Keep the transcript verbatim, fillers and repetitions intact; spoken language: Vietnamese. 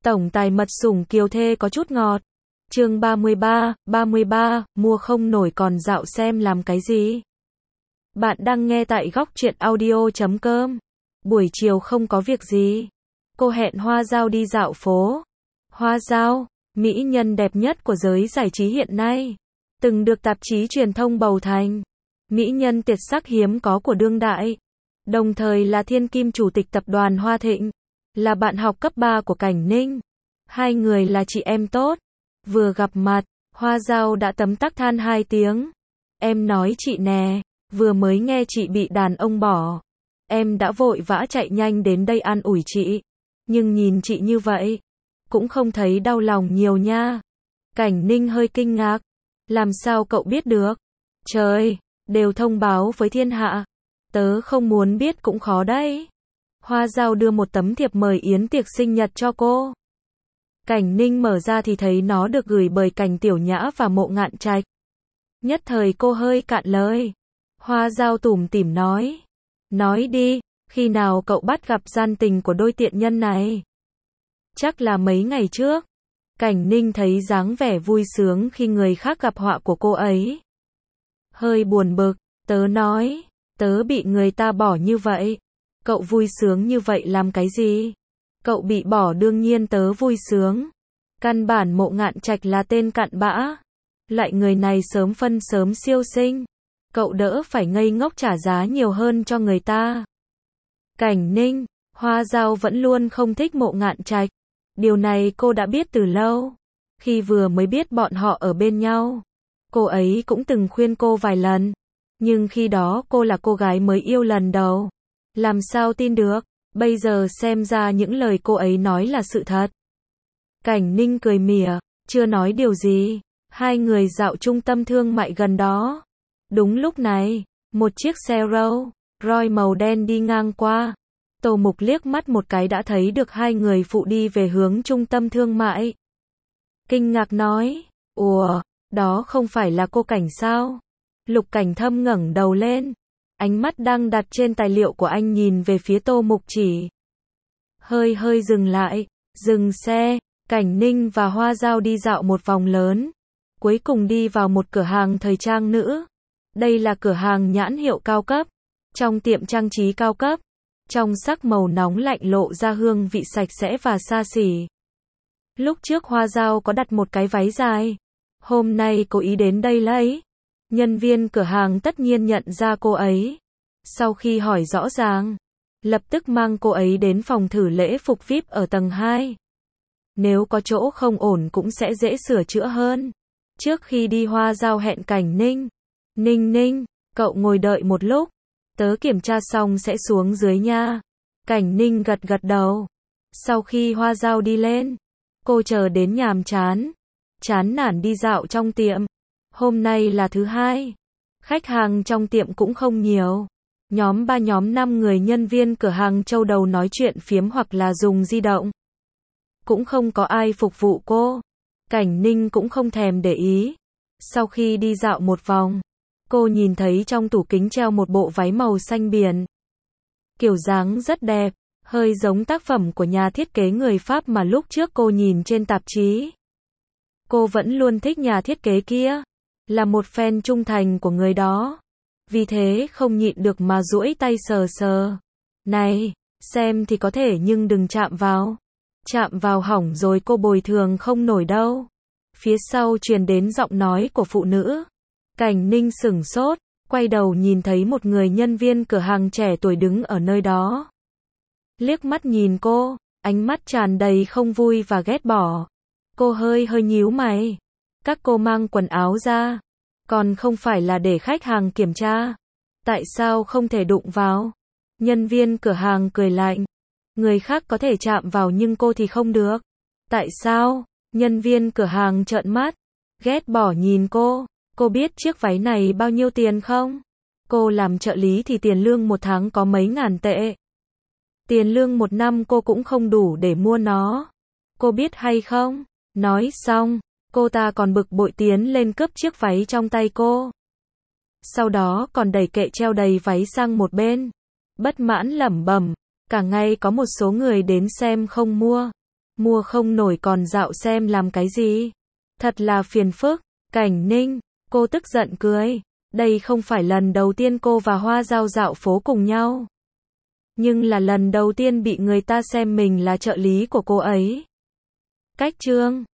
Tổng tài mật sủng kiều thê có chút ngọt. Chương ba mươi ba, ba mươi ba, mua không nổi còn dạo xem làm cái gì? Bạn đang nghe tại góc truyện audio chấm com. Buổi chiều không có việc gì. Cô hẹn Hoa Dao đi dạo phố. Hoa Dao, mỹ nhân đẹp nhất của giới giải trí hiện nay. Từng được tạp chí truyền thông bầu thành mỹ nhân tuyệt sắc hiếm có của đương đại. Đồng thời là thiên kim chủ tịch tập đoàn Hoa Thịnh. Là bạn học cấp ba của Cảnh Ninh. Hai người là chị em tốt. Vừa gặp mặt, Hoa Dao đã tấm tắc than hai tiếng. Em nói chị nè, vừa mới nghe chị bị đàn ông bỏ. Em đã vội vã chạy nhanh đến đây an ủi chị. Nhưng nhìn chị như vậy, cũng không thấy đau lòng nhiều nha. Cảnh Ninh hơi kinh ngạc. Làm sao cậu biết được? Trời, đều thông báo với thiên hạ. Tớ không muốn biết cũng khó đấy. Hoa Dao đưa một tấm thiệp mời yến tiệc sinh nhật cho cô. Cảnh Ninh mở ra thì thấy nó được gửi bởi Cảnh Tiểu Nhã và Mộ Ngạn Trạch. Nhất thời cô hơi cạn lời. Hoa Dao tủm tỉm nói. Nói đi, khi nào cậu bắt gặp gian tình của đôi tiện nhân này? Chắc là mấy ngày trước. Cảnh Ninh thấy dáng vẻ vui sướng khi người khác gặp họa của cô ấy. Hơi buồn bực, tớ nói, tớ bị người ta bỏ như vậy. Cậu vui sướng như vậy làm cái gì? Cậu bị bỏ đương nhiên tớ vui sướng. Căn bản Mộ Ngạn Trạch là tên cặn bã. Lại người này sớm phân sớm siêu sinh. Cậu đỡ phải ngây ngốc trả giá nhiều hơn cho người ta. Cảnh Ninh, Hoa Dao vẫn luôn không thích Mộ Ngạn Trạch. Điều này cô đã biết từ lâu. Khi vừa mới biết bọn họ ở bên nhau, cô ấy cũng từng khuyên cô vài lần. Nhưng khi đó cô là cô gái mới yêu lần đầu. Làm sao tin được, bây giờ xem ra những lời cô ấy nói là sự thật. Cảnh Ninh cười mỉa, chưa nói điều gì. Hai người dạo trung tâm thương mại gần đó. Đúng lúc này, một chiếc xe Rolls Royce màu đen đi ngang qua. Tô Mục liếc mắt một cái đã thấy được hai người phụ đi về hướng trung tâm thương mại. Kinh ngạc nói, ủa, đó không phải là cô Cảnh sao? Lục Cảnh Thâm ngẩng đầu lên. Ánh mắt đang đặt trên tài liệu của anh nhìn về phía Tô Mục chỉ. Hơi hơi dừng lại, dừng xe, Cảnh Ninh và Hoa Dao đi dạo một vòng lớn. Cuối cùng đi vào một cửa hàng thời trang nữ. Đây là cửa hàng nhãn hiệu cao cấp. Trong tiệm trang trí cao cấp. Trong sắc màu nóng lạnh lộ ra hương vị sạch sẽ và xa xỉ. Lúc trước Hoa Dao có đặt một cái váy dài. Hôm nay cô ý đến đây lấy. Nhân viên cửa hàng tất nhiên nhận ra cô ấy. Sau khi hỏi rõ ràng, lập tức mang cô ấy đến phòng thử lễ phục vi ai pi ở tầng hai. Nếu có chỗ không ổn cũng sẽ dễ sửa chữa hơn. Trước khi đi Hoa Dao hẹn Cảnh Ninh. Ninh Ninh, cậu ngồi đợi một lúc. Tớ kiểm tra xong sẽ xuống dưới nha. Cảnh Ninh gật gật đầu. Sau khi Hoa Dao đi lên, cô chờ đến nhàm chán. Chán nản đi dạo trong tiệm. Hôm nay là thứ hai. Khách hàng trong tiệm cũng không nhiều. Nhóm ba nhóm năm người nhân viên cửa hàng châu đầu nói chuyện phiếm hoặc là dùng di động. Cũng không có ai phục vụ cô. Cảnh Ninh cũng không thèm để ý. Sau khi đi dạo một vòng, cô nhìn thấy trong tủ kính treo một bộ váy màu xanh biển. Kiểu dáng rất đẹp, hơi giống tác phẩm của nhà thiết kế người Pháp mà lúc trước cô nhìn trên tạp chí. Cô vẫn luôn thích nhà thiết kế kia, là một fan trung thành của người đó. Vì thế không nhịn được mà duỗi tay sờ sờ. Này, xem thì có thể nhưng đừng chạm vào. Chạm vào hỏng rồi cô bồi thường không nổi đâu. Phía sau truyền đến giọng nói của phụ nữ. Cảnh Ninh sửng sốt, quay đầu nhìn thấy một người nhân viên cửa hàng trẻ tuổi đứng ở nơi đó. Liếc mắt nhìn cô, ánh mắt tràn đầy không vui và ghét bỏ. Cô hơi hơi nhíu mày. Các cô mang quần áo ra, còn không phải là để khách hàng kiểm tra. Tại sao không thể đụng vào? Nhân viên cửa hàng cười lạnh. Người khác có thể chạm vào nhưng cô thì không được. Tại sao? Nhân viên cửa hàng trợn mắt, ghét bỏ nhìn cô. Cô biết chiếc váy này bao nhiêu tiền không? Cô làm trợ lý thì tiền lương một tháng có mấy ngàn tệ. Tiền lương một năm cô cũng không đủ để mua nó. Cô biết hay không? Nói xong, cô ta còn bực bội tiến lên cướp chiếc váy trong tay cô. Sau đó còn đẩy kệ treo đầy váy sang một bên. Bất mãn lẩm bẩm, cả ngày có một số người đến xem không mua. Mua không nổi còn dạo xem làm cái gì? Thật là phiền phức. Cảnh Ninh, cô tức giận cười. Đây không phải lần đầu tiên cô và Hoa Giao dạo phố cùng nhau. Nhưng là lần đầu tiên bị người ta xem mình là trợ lý của cô ấy. Cách chương